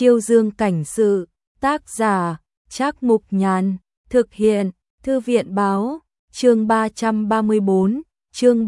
Chiêu Dương cảnh sự, tác giả, Trác Mục Nhàn, thực hiện, Thư viện báo, chương 334, chương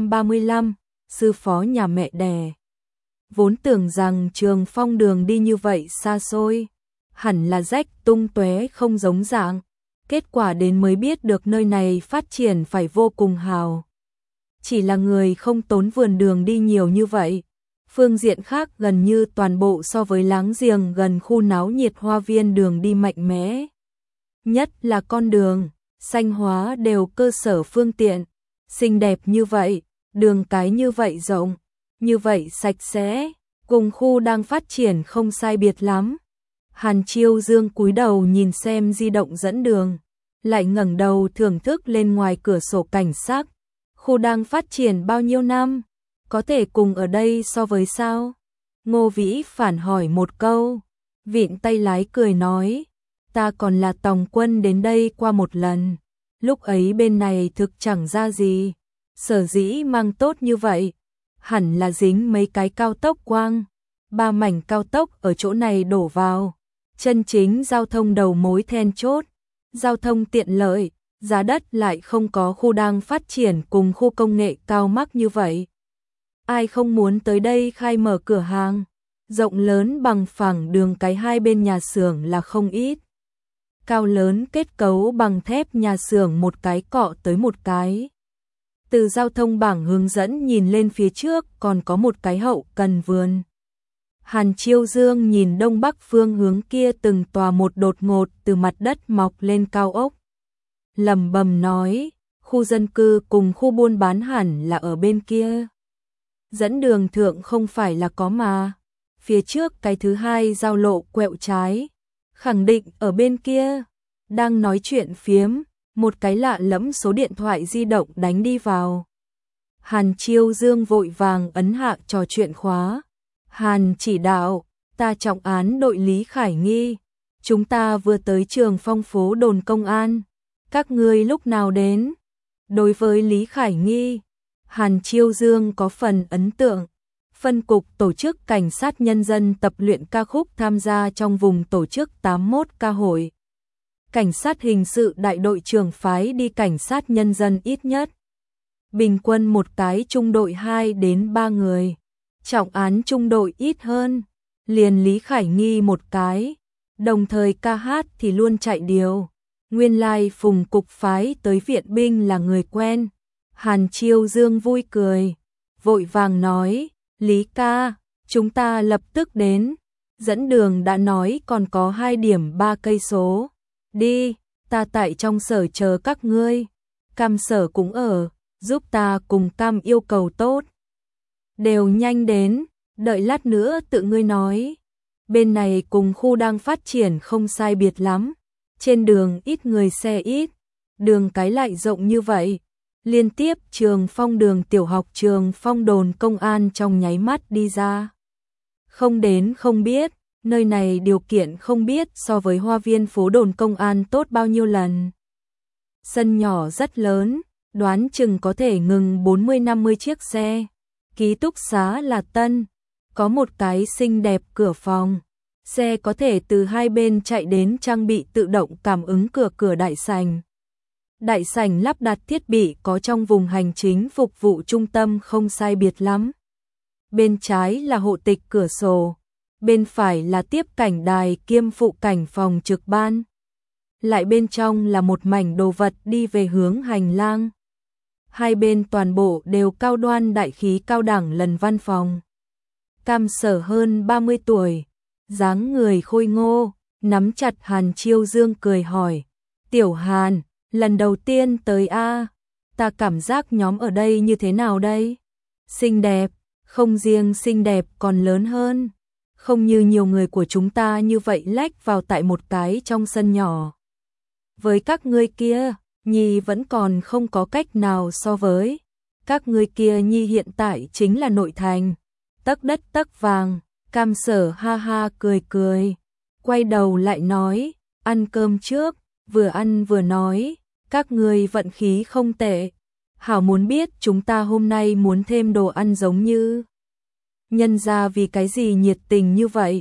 335, sư phó nhà mẹ đẻ. Vốn tưởng rằng Trường Phong đường đi như vậy xa xôi, hẳn là rách tung tóe không giống dạng, kết quả đến mới biết được nơi này phát triển phải vô cùng hào. Chỉ là người không tốn vườn đường đi nhiều như vậy. Phương diện khác gần như toàn bộ so với láng giềng gần khu náo nhiệt Hoa Viên đường đi mạnh mẽ. Nhất là con đường, xanh hóa đều cơ sở phương tiện, xinh đẹp như vậy, đường cái như vậy rộng, như vậy sạch sẽ, cùng khu đang phát triển không sai biệt lắm. Hàn Chiêu Dương cúi đầu nhìn xem di động dẫn đường, lại ngẩng đầu thưởng thức lên ngoài cửa sổ cảnh sắc. Khu đang phát triển bao nhiêu năm? Có thể cùng ở đây so với sao? Ngô Vĩ phản hỏi một câu. Vịn tay lái cười nói, ta còn là tòng quân đến đây qua một lần. Lúc ấy bên này thực chẳng ra gì. Sở dĩ mang tốt như vậy, hẳn là dính mấy cái cao tốc quang. 3 mảnh cao tốc ở chỗ này đổ vào. Chân chính giao thông đầu mối then chốt. Giao thông tiện lợi, giá đất lại không có khu đang phát triển cùng khu công nghệ cao mắc như vậy. Ai không muốn tới đây khai mở cửa hàng, rộng lớn bằng phẳng đường cái hai bên nhà xưởng là không ít. Cao lớn kết cấu bằng thép nhà xưởng một cái cọ tới một cái. Từ giao thông bảng hướng dẫn nhìn lên phía trước còn có một cái hậu cần vườn. Hàn Chiêu Dương nhìn đông bắc phương hướng kia từng tòa một đột ngột từ mặt đất mọc lên cao ốc. Lẩm bẩm nói, khu dân cư cùng khu buôn bán hẳn là ở bên kia. Dẫn đường thượng không phải là có mà. Phía trước cái thứ hai giao lộ quẹo trái. Khẳng định ở bên kia. Đang nói chuyện phiếm, một cái lạ lẫm số điện thoại di động đánh đi vào. Hàn Chiêu Dương vội vàng ấn hạ trò chuyện khóa. Hàn chỉ đạo, ta trọng án đội Lý Khải Nghi. Chúng ta vừa tới Trường Phong phố đồn công an. Các ngươi lúc nào đến? Đối với Lý Khải Nghi, Hàn Chiêu Dương có phần ấn tượng. Phân cục tổ chức cảnh sát nhân dân tập luyện ca khúc tham gia trong vùng tổ chức 81 ca hội. Cảnh sát hình sự đại đội trưởng phái đi cảnh sát nhân dân ít nhất. Bình quân một cái trung đội 2 đến 3 người. Trọng án trung đội ít hơn. Liền Lý Khải Nghi một cái. Đồng thời ca hát thì luôn chạy điều. Nguyên lai Phùng cục phái tới viện binh là người quen. Hàn Chiêu Dương vui cười, vội vàng nói, Lý ca, chúng ta lập tức đến. Dẫn đường đã nói còn có 2 điểm 3 cây số. Đi, ta tại trong sở chờ các ngươi. Cam sở cũng ở, giúp ta cùng Cam yêu cầu tốt. Đều nhanh đến, đợi lát nữa tự ngươi nói. Bên này cùng khu đang phát triển không sai biệt lắm. Trên đường ít người xe ít, đường cái lại rộng như vậy. Liên tiếp Trường Phong đường tiểu học Trường Phong đồn công an trong nháy mắt đi ra. Không đến không biết, nơi này điều kiện không biết so với Hoa Viên phố đồn công an tốt bao nhiêu lần. Sân nhỏ rất lớn, đoán chừng có thể ngừng 40-50 chiếc xe. Ký túc xá là tân, có một cái xinh đẹp cửa phòng. Xe có thể từ hai bên chạy đến trang bị tự động cảm ứng cửa đại sảnh. Đại sảnh lắp đặt thiết bị có trong vùng hành chính phục vụ trung tâm không sai biệt lắm. Bên trái là hộ tịch cửa sổ, bên phải là tiếp cảnh đài kiêm phụ cảnh phòng trực ban. Lại bên trong là một mảnh đồ vật đi về hướng hành lang. Hai bên toàn bộ đều cao đoan đại khí cao đẳng lần văn phòng. Cam sở hơn 30 tuổi. Dáng người khôi ngô, nắm chặt Hàn Chiêu Dương cười hỏi. Tiểu Hàn, lần đầu tiên tới a, ta cảm giác nhóm ở đây như thế nào đây? Xinh đẹp, không riêng xinh đẹp còn lớn hơn. Không như nhiều người của chúng ta như vậy lách vào tại một cái trong sân nhỏ. Với các ngươi kia, Nhi vẫn còn không có cách nào so với. Các ngươi kia Nhi hiện tại chính là nội thành. Tấc đất tấc vàng. Cam sở ha ha cười cười, quay đầu lại nói, ăn cơm trước, vừa ăn vừa nói, các ngươi vận khí không tệ. Hảo muốn biết chúng ta hôm nay muốn thêm đồ ăn giống như. Nhân ra vì cái gì nhiệt tình như vậy,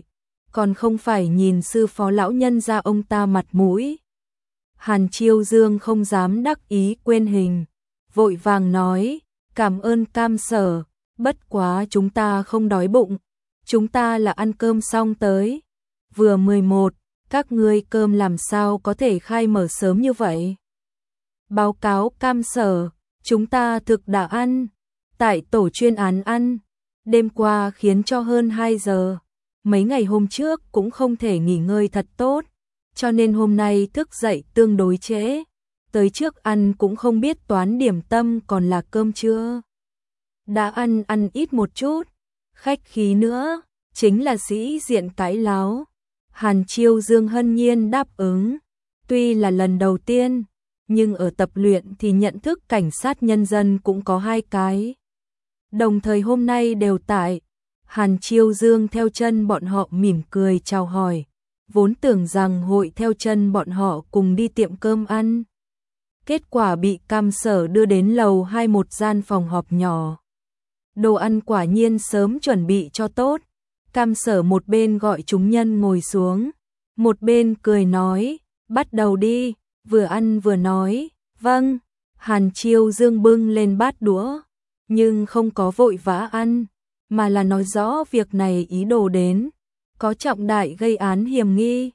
còn không phải nhìn sư phó lão nhân ra ông ta mặt mũi. Hàn Chiêu Dương không dám đắc ý quên hình, vội vàng nói, cảm ơn Cam Sở, bất quá chúng ta không đói bụng, chúng ta là ăn cơm xong tới. Vừa 11, các ngươi cơm làm sao có thể khai mở sớm như vậy? Báo cáo Cam Sở, chúng ta thực đã ăn, tại tổ chuyên án ăn, đêm qua khiến cho hơn 2 giờ, mấy ngày hôm trước cũng không thể nghỉ ngơi thật tốt, cho nên hôm nay thức dậy tương đối trễ, tới trước ăn cũng không biết toán điểm tâm còn là cơm chưa. Đã ăn ít một chút, khách khí nữa, chính là sĩ diện cãi láo. Hàn Chiêu Dương hân nhiên đáp ứng, tuy là lần đầu tiên, nhưng ở tập luyện thì nhận thức cảnh sát nhân dân cũng có 2 cái. Đồng thời hôm nay đều tại, Hàn Chiêu Dương theo chân bọn họ mỉm cười chào hỏi, vốn tưởng rằng hội theo chân bọn họ cùng đi tiệm cơm ăn. Kết quả bị Cam Sở đưa đến lầu 2 một gian phòng họp nhỏ. Đồ ăn quả nhiên sớm chuẩn bị cho tốt. Cam Sở một bên gọi chúng nhân ngồi xuống, một bên cười nói, bắt đầu đi, vừa ăn vừa nói, vâng. Hàn Chiêu Dương bưng lên bát đũa, nhưng không có vội vã ăn, mà là nói rõ việc này ý đồ đến, có trọng đại gây án hiểm nghi.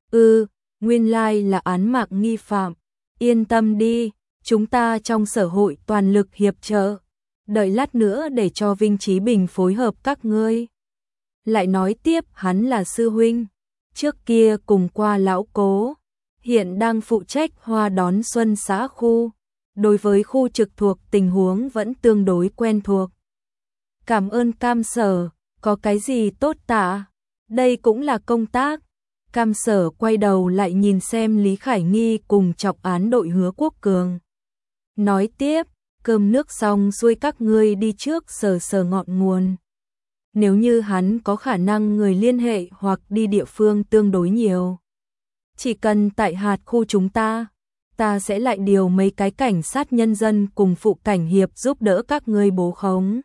Nguyên lai là án mạng nghi phạm, yên tâm đi, chúng ta trong sở hội toàn lực hiệp trợ, đợi lát nữa để cho Vinh Chí Bình phối hợp các ngươi. Lại nói tiếp hắn là sư huynh, trước kia cùng qua lão Cố, hiện đang phụ trách Hoa Đón Xuân xã khu, đối với khu trực thuộc tình huống vẫn tương đối quen thuộc. Cảm ơn Cam Sở, có cái gì tốt tạ, đây cũng là công tác. Cam Sở quay đầu lại nhìn xem Lý Khải Nghi cùng trọng án đội Hứa Quốc Cường. Nói tiếp, cơm nước xong xuôi các ngươi đi trước sờ sờ ngọn nguồn. Nếu như hắn có khả năng người liên hệ hoặc đi địa phương tương đối nhiều, chỉ cần tại hạt khu chúng ta sẽ lại điều mấy cái cảnh sát nhân dân cùng phụ cảnh hiệp giúp đỡ các ngươi bố khống.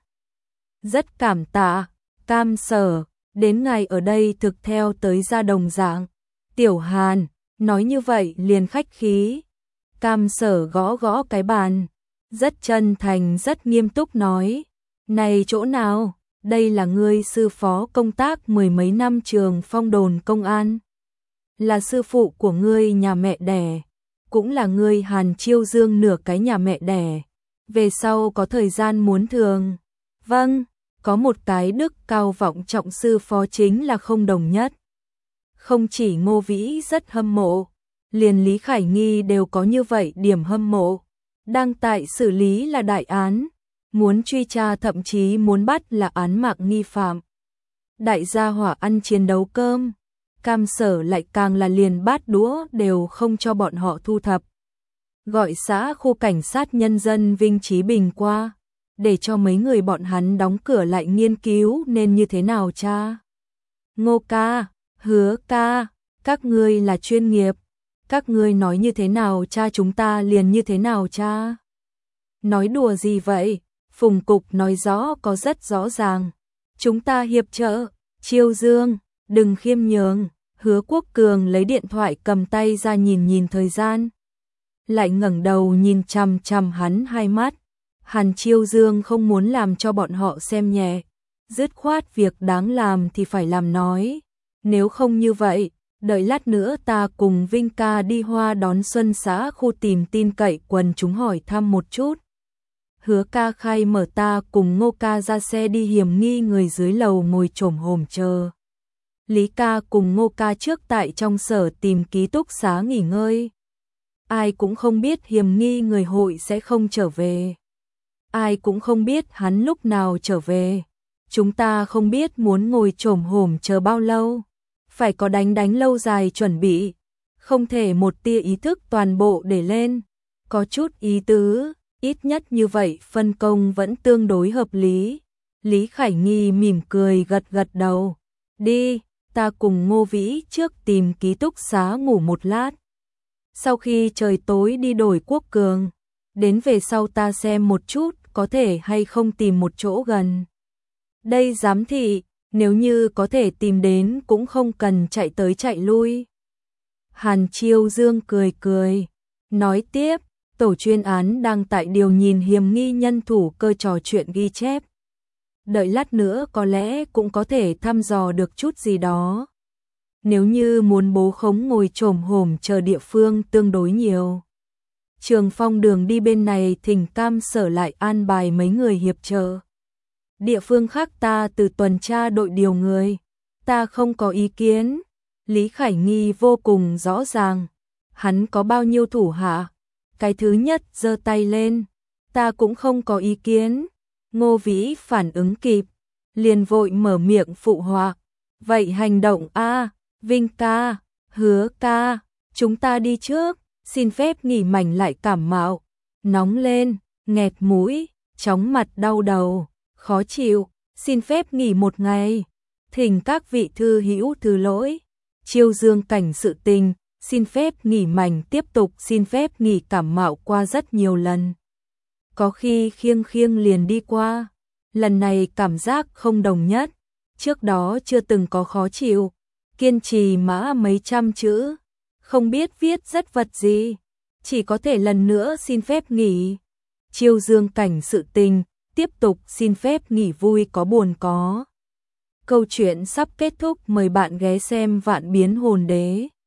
Rất cảm tạ, Cam Sở, đến ngày ở đây thực theo tới ra đồng dạng. Tiểu Hàn, nói như vậy liền khách khí. Cam Sở gõ gõ cái bàn, rất chân thành rất nghiêm túc nói, này chỗ nào? Đây là ngươi sư phó công tác 10 mấy năm trường Phong đồn công an, là sư phụ của ngươi nhà mẹ đẻ, cũng là ngươi Hàn Chiêu Dương nửa cái nhà mẹ đẻ, về sau có thời gian muốn thường. Vâng, có một cái đức cao vọng trọng sư phó chính là không đồng nhất. Không chỉ Ngô Vĩ rất hâm mộ, liền Lý Khải Nghi đều có như vậy điểm hâm mộ, đang tại xử lý là đại án. Muốn truy tra thậm chí muốn bắt là án mạng nghi phạm. Đại gia hỏa ăn chiến đấu cơm, Cam Sở lại càng là liền bát đũa đều không cho bọn họ thu thập. Gọi xã khu cảnh sát nhân dân Vinh Chí Bình qua, để cho mấy người bọn hắn đóng cửa lại nghiên cứu nên như thế nào cha. Ngô ca, Hứa ca, các ngươi là chuyên nghiệp, các ngươi nói như thế nào cha chúng ta liền như thế nào cha. Nói đùa gì vậy? Phùng cục nói rõ có rất rõ ràng. Chúng ta hiệp trợ, Chiêu Dương, đừng khiêm nhường. Hứa Quốc Cường lấy điện thoại cầm tay ra nhìn thời gian. Lại ngẩng đầu nhìn chằm chằm hắn 2 mắt. Hàn Chiêu Dương không muốn làm cho bọn họ xem nhẹ. Dứt khoát việc đáng làm thì phải làm nói. Nếu không như vậy, đợi lát nữa ta cùng Vinh ca đi Hoa Đón Xuân xã khu tìm tin cậy quần chúng hỏi thăm một chút. Hứa ca khai mở ta cùng Ngô ca ra xe đi hiểm nghi người dưới lầu ngồi chổm hổm chờ. Lý ca cùng Ngô ca trước tại trong sở tìm ký túc xá nghỉ ngơi. Ai cũng không biết hiểm nghi người hội sẽ không trở về. Ai cũng không biết hắn lúc nào trở về. Chúng ta không biết muốn ngồi chổm hổm chờ bao lâu. Phải có đánh lâu dài chuẩn bị. Không thể một tia ý thức toàn bộ để lên. Có chút ý tứ. Ít nhất như vậy phân công vẫn tương đối hợp lý. Lý Khải Nghi mỉm cười gật đầu. Đi, ta cùng Ngô Vĩ trước tìm ký túc xá ngủ một lát. Sau khi trời tối đi đổi Quốc Cường. Đến về sau ta xem một chút có thể hay không tìm một chỗ gần. Đây giám thị, Nếu như có thể tìm đến cũng không cần chạy tới chạy lui. Hàn Chiêu Dương cười cười, nói tiếp, tổ chuyên án đang tại điều nhìn hiểm nghi nhân thủ cơ trò chuyện ghi chép. Đợi lát nữa có lẽ cũng có thể thăm dò được chút gì đó. Nếu như muốn bố khống ngồi chồm hổm chờ địa phương tương đối nhiều. Trường Phong đường đi bên này thỉnh Cam Sở lại an bài mấy người hiệp trợ. Địa phương khác ta từ tuần tra đội điều người. Ta không có ý kiến. Lý Khải Nghi vô cùng rõ ràng. Hắn có bao nhiêu thủ hạ? Cái thứ nhất giơ tay lên. Ta cũng không có ý kiến. Ngô Vĩ phản ứng kịp. Liền vội mở miệng phụ họa. Vậy hành động a, Vinh ca, Hứa ca, chúng ta đi trước. Xin phép nghỉ mảnh lại cảm mạo. Nóng lên, nghẹt mũi, chóng mặt đau đầu, khó chịu. Xin phép nghỉ một ngày. Thỉnh các vị thư hữu thứ lỗi. Chiêu Dương cảnh sự tình, xin phép nghỉ mảnh tiếp tục xin phép nghỉ cảm mạo qua rất nhiều lần. Có khi khiêng khiêng liền đi qua. Lần này cảm giác không đồng nhất. Trước đó chưa từng có khó chịu. Kiên trì mã mấy trăm chữ. Không biết viết rất vật gì. Chỉ có thể lần nữa xin phép nghỉ. Chiêu Dương cảnh sự tình, tiếp tục xin phép nghỉ vui có buồn có. Câu chuyện sắp kết thúc, mời bạn ghé xem Vạn Biến Hồn Đế.